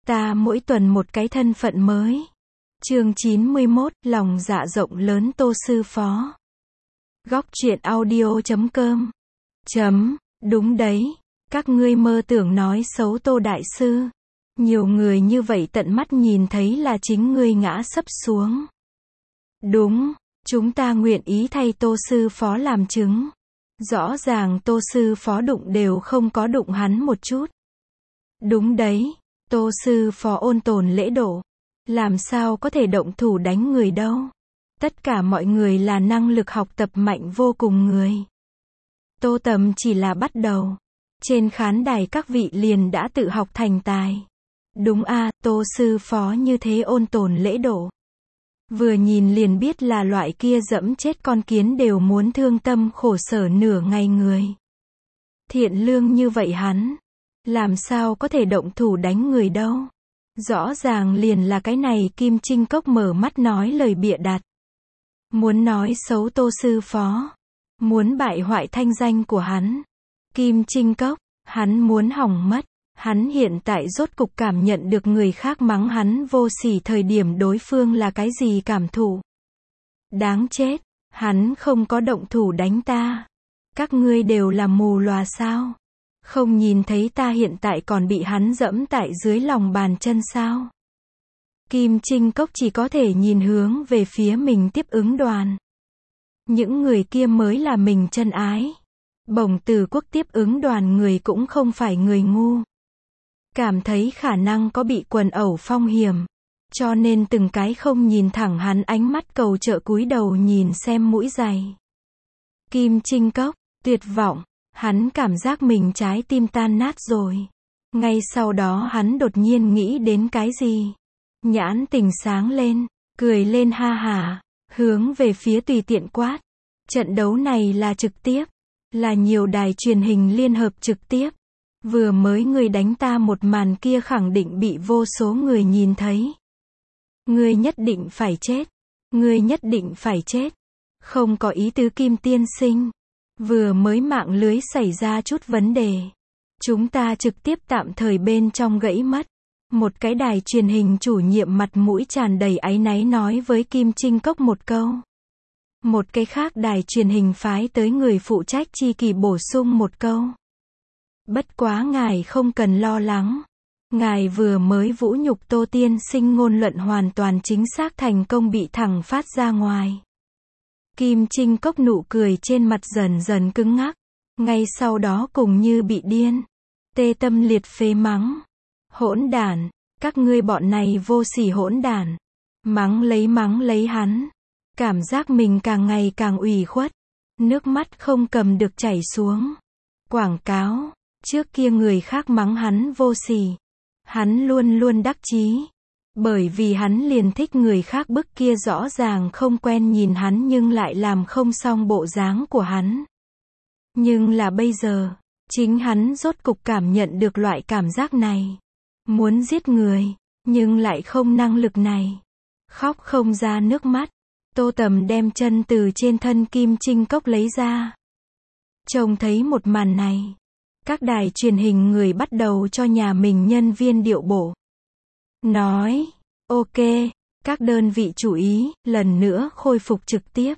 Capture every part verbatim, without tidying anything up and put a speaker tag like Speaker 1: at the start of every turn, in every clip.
Speaker 1: Ta mỗi tuần một cái thân phận mới. Chương chín mươi mốt, lòng dạ rộng lớn Tô Sư Phó. Góc truyện audio chấm com. Chấm, đúng đấy, các ngươi mơ tưởng nói xấu Tô Đại Sư. Nhiều người như vậy tận mắt nhìn thấy là chính ngươi ngã sấp xuống. Đúng, chúng ta nguyện ý thay Tô Sư Phó làm chứng. Rõ ràng Tô Sư Phó đụng đều không có đụng hắn một chút. Đúng đấy, Tô Sư Phó ôn tồn lễ độ. Làm sao có thể động thủ đánh người đâu. Tất cả mọi người là năng lực học tập mạnh vô cùng người. Tô Tầm chỉ là bắt đầu. Trên khán đài các vị liền đã tự học thành tài. Đúng a, Tô Sư Phó như thế ôn tồn lễ độ. Vừa nhìn liền biết là loại kia dẫm chết con kiến đều muốn thương tâm khổ sở nửa ngày người. Thiện lương như vậy hắn, làm sao có thể động thủ đánh người đâu. Rõ ràng liền là cái này Kim Chinh Cốc mở mắt nói lời bịa đặt. Muốn nói xấu Tô Sư Phó. Muốn bại hoại thanh danh của hắn. Kim Chinh Cốc, hắn muốn hỏng mất. Hắn hiện tại rốt cục cảm nhận được người khác mắng hắn vô sỉ thời điểm đối phương là cái gì cảm thụ. Đáng chết, hắn không có động thủ đánh ta. Các ngươi đều là mù lòa sao? Không nhìn thấy ta hiện tại còn bị hắn dẫm tại dưới lòng bàn chân sao? Kim Chinh Cốc chỉ có thể nhìn hướng về phía mình tiếp ứng đoàn. Những người kia mới là mình chân ái. Bổng Từ Quốc tiếp ứng đoàn người cũng không phải người ngu. Cảm thấy khả năng có bị quần ẩu phong hiểm. Cho nên từng cái không nhìn thẳng hắn ánh mắt cầu trợ cúi đầu nhìn xem mũi giày. Kim Chinh Cốc, tuyệt vọng. Hắn cảm giác mình trái tim tan nát rồi. Ngay sau đó hắn đột nhiên nghĩ đến cái gì. Nhãn tình sáng lên, cười lên ha hả, hướng về phía tùy tiện quát. Trận đấu này là trực tiếp, là nhiều đài truyền hình liên hợp trực tiếp. Vừa mới người đánh ta một màn kia khẳng định bị vô số người nhìn thấy. Ngươi nhất định phải chết. Ngươi nhất định phải chết. Không có ý tứ Kim tiên sinh. Vừa mới mạng lưới xảy ra chút vấn đề. Chúng ta trực tiếp tạm thời bên trong gãy mất. Một cái đài truyền hình chủ nhiệm mặt mũi tràn đầy áy náy nói với Kim Chinh Cốc một câu. Một cái khác đài truyền hình phái tới người phụ trách chi kỳ bổ sung một câu. Bất quá ngài không cần lo lắng. Ngài vừa mới vũ nhục Tô tiên sinh ngôn luận hoàn toàn chính xác thành công bị thẳng phát ra ngoài. Kim Chinh Cốc nụ cười trên mặt dần dần cứng ngắc. Ngay sau đó cùng như bị điên. Tê tâm liệt phế mắng. Hỗn đản, các ngươi bọn này vô sỉ hỗn đản. Mắng lấy mắng lấy hắn. Cảm giác mình càng ngày càng ủy khuất. Nước mắt không cầm được chảy xuống. Quảng cáo, trước kia người khác mắng hắn vô sỉ. Hắn luôn luôn đắc chí. Bởi vì hắn liền thích người khác bức kia rõ ràng không quen nhìn hắn nhưng lại làm không xong bộ dáng của hắn. Nhưng là bây giờ, chính hắn rốt cục cảm nhận được loại cảm giác này. Muốn giết người, nhưng lại không năng lực này. Khóc không ra nước mắt. Tô Tầm đem chân từ trên thân Kim Chinh Cốc lấy ra. Trông thấy một màn này. Các đài truyền hình người bắt đầu cho nhà mình nhân viên điệu bộ. Nói, ok, các đơn vị chú ý, lần nữa khôi phục trực tiếp.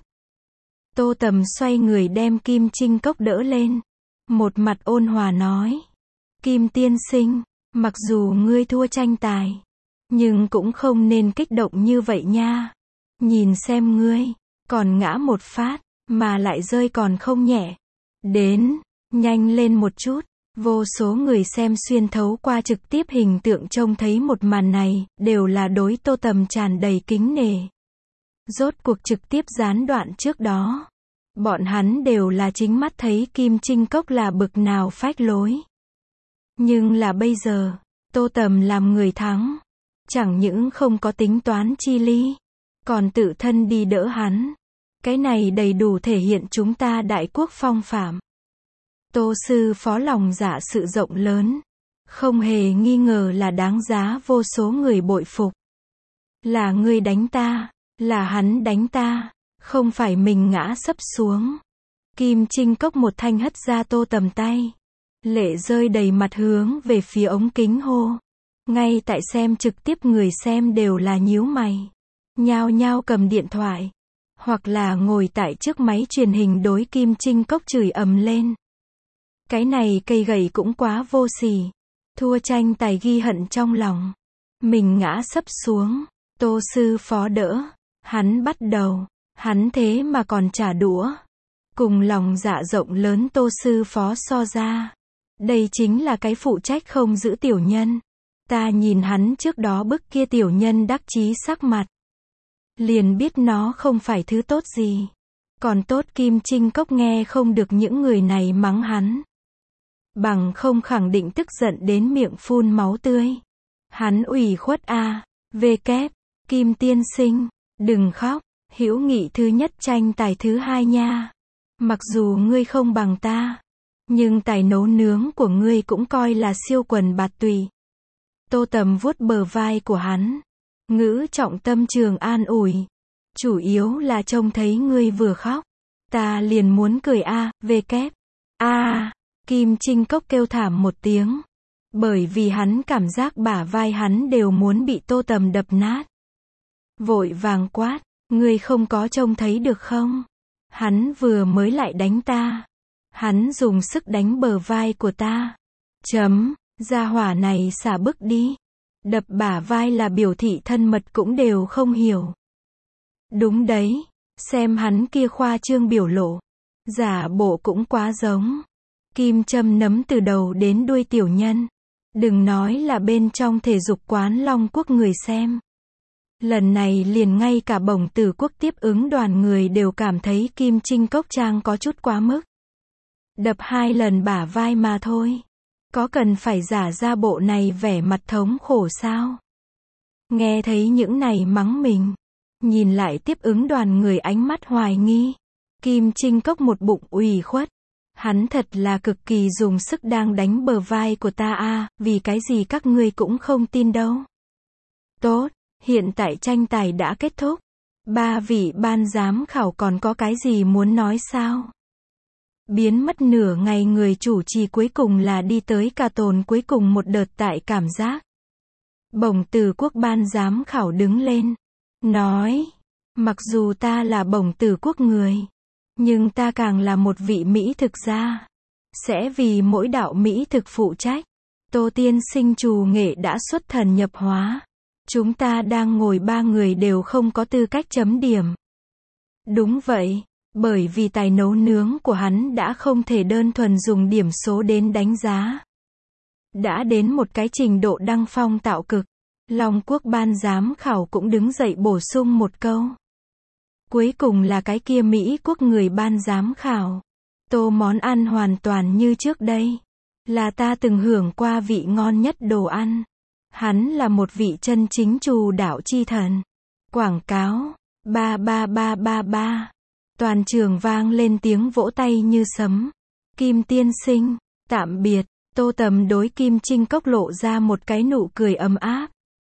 Speaker 1: Tô Tầm xoay người đem Kim Chinh Cốc đỡ lên. Một mặt ôn hòa nói. Kim tiên sinh, mặc dù ngươi thua tranh tài, nhưng cũng không nên kích động như vậy nha. Nhìn xem ngươi, còn ngã một phát, mà lại rơi còn không nhẹ. Đến, nhanh lên một chút. Vô số người xem xuyên thấu qua trực tiếp hình tượng trông thấy một màn này, đều là đối Tô Tầm tràn đầy kính nể. Rốt cuộc trực tiếp gián đoạn trước đó. Bọn hắn đều là chính mắt thấy Kim Chinh Cốc là bực nào phách lối. Nhưng là bây giờ, Tô Tầm làm người thắng. Chẳng những không có tính toán chi ly, còn tự thân đi đỡ hắn. Cái này đầy đủ thể hiện chúng ta đại quốc phong phạm. Tô Sư Phó lòng dạ sự rộng lớn. Không hề nghi ngờ là đáng giá vô số người bội phục. Là ngươi đánh ta, là hắn đánh ta, không phải mình ngã sấp xuống. Kim Chinh Cốc một thanh hất ra Tô Tầm tay. Lệ rơi đầy mặt hướng về phía ống kính hô. Ngay tại xem trực tiếp người xem đều là nhíu mày. Nhao nhao cầm điện thoại. Hoặc là ngồi tại trước máy truyền hình đối Kim Chinh Cốc chửi ầm lên. Cái này cây gậy cũng quá vô sỉ. Thua tranh tài ghi hận trong lòng. Mình ngã sấp xuống. Tô sư phó đỡ. Hắn bắt đầu. Hắn thế mà còn trả đũa. Cùng lòng dạ rộng lớn Tô sư phó so ra. Đây chính là cái phụ trách không giữ tiểu nhân. Ta nhìn hắn trước đó bức kia tiểu nhân đắc chí sắc mặt. Liền biết nó không phải thứ tốt gì. Còn tốt Kim Chinh Cốc nghe không được những người này mắng hắn. Bằng không khẳng định tức giận đến miệng phun máu tươi. Hắn ủy khuất a, về kép, Kim tiên sinh, đừng khóc, hữu nghị thứ nhất tranh tài thứ hai nha. Mặc dù ngươi không bằng ta, nhưng tài nấu nướng của ngươi cũng coi là siêu quần bạt tùy. Tô Tầm vuốt bờ vai của hắn. Ngữ trọng tâm trường an ủi. Chủ yếu là trông thấy ngươi vừa khóc. Ta liền muốn cười a, về kép. A, Kim Chinh Cốc kêu thảm một tiếng. Bởi vì hắn cảm giác bả vai hắn đều muốn bị Tô Tầm đập nát. Vội vàng quát, ngươi không có trông thấy được không? Hắn vừa mới lại đánh ta. Hắn dùng sức đánh bờ vai của ta. Chấm, gia hỏa này xả bức đi. Đập bả vai là biểu thị thân mật cũng đều không hiểu. Đúng đấy, xem hắn kia khoa trương biểu lộ. Giả bộ cũng quá giống. Kim châm nấm từ đầu đến đuôi tiểu nhân. Đừng nói là bên trong thể dục quán Long Quốc người xem. Lần này liền ngay cả Bổng Tử Quốc tiếp ứng đoàn người đều cảm thấy Kim Chinh Cốc trang có chút quá mức. Đập hai lần bả vai mà thôi. Có cần phải giả ra bộ này vẻ mặt thống khổ sao? Nghe thấy những này mắng mình. Nhìn lại tiếp ứng đoàn người ánh mắt hoài nghi. Kim Chinh Cốc một bụng ủy khuất. Hắn thật là cực kỳ dùng sức đang đánh bờ vai của ta a, vì cái gì các ngươi cũng không tin đâu. Tốt, hiện tại tranh tài đã kết thúc. Ba vị ban giám khảo còn có cái gì muốn nói sao? Biến mất nửa ngày người chủ trì cuối cùng là đi tới cả tồn cuối cùng một đợt tại cảm giác. Bổng Tử Quốc ban giám khảo đứng lên. Nói, mặc dù ta là Bổng Tử Quốc người, nhưng ta càng là một vị mỹ thực gia. Sẽ vì mỗi đạo mỹ thực phụ trách. Tô tiên sinh trù nghệ đã xuất thần nhập hóa. Chúng ta đang ngồi ba người đều không có tư cách chấm điểm. Đúng vậy. Bởi vì tài nấu nướng của hắn đã không thể đơn thuần dùng điểm số đến đánh giá. Đã đến một cái trình độ đăng phong tạo cực. Long Quốc ban giám khảo cũng đứng dậy bổ sung một câu. Cuối cùng là cái kia Mỹ Quốc người ban giám khảo. Tô món ăn hoàn toàn như trước đây. Là ta từng hưởng qua vị ngon nhất đồ ăn. Hắn là một vị chân chính trù đạo chi thần. Quảng cáo. Ba ba ba ba ba. Toàn trường vang lên tiếng vỗ tay như sấm. Kim tiên sinh, tạm biệt. Tô Tầm đối Kim Chinh Cốc lộ ra một cái nụ cười ấm áp.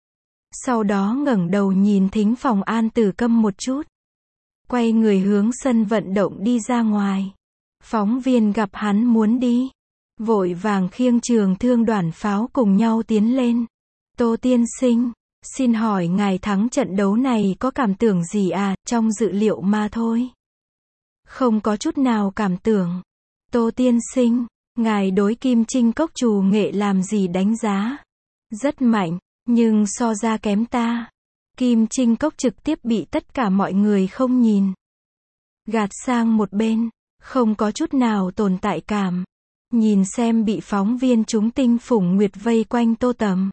Speaker 1: Sau đó ngẩng đầu nhìn thính phòng An Tử Câm một chút. Quay người hướng sân vận động đi ra ngoài. Phóng viên gặp hắn muốn đi. Vội vàng khiêng trường thương đoàn pháo cùng nhau tiến lên. Tô tiên sinh, xin hỏi ngài thắng trận đấu này có cảm tưởng gì à, trong dự liệu mà thôi. Không có chút nào cảm tưởng. Tô tiên sinh, ngài đối Kim Chinh Cốc trù nghệ làm gì đánh giá? Rất mạnh, nhưng so ra kém ta. Kim Chinh Cốc trực tiếp bị tất cả mọi người không nhìn. Gạt sang một bên, không có chút nào tồn tại cảm. Nhìn xem bị phóng viên chúng tinh phủng nguyệt vây quanh Tô Tầm.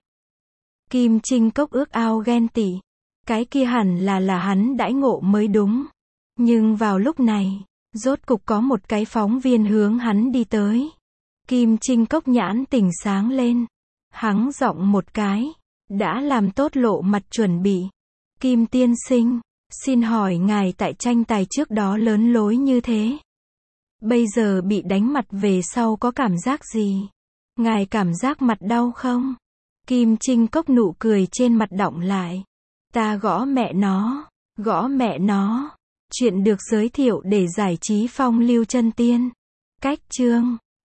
Speaker 1: Kim Chinh Cốc ước ao ghen tị. Cái kia hẳn là là hắn đãi ngộ mới đúng. Nhưng vào lúc này, rốt cục có một cái phóng viên hướng hắn đi tới. Kim Chinh Cốc nhãn tỉnh sáng lên. Hắng giọng một cái. Đã làm tốt lộ mặt chuẩn bị. Kim tiên sinh, xin hỏi ngài tại tranh tài trước đó lớn lối như thế. Bây giờ bị đánh mặt về sau có cảm giác gì? Ngài cảm giác mặt đau không? Kim Chinh Cốc nụ cười trên mặt đọng lại. Ta gõ mẹ nó, gõ mẹ nó. Chuyện được giới thiệu để giải trí phong lưu chân tiên. Cách chương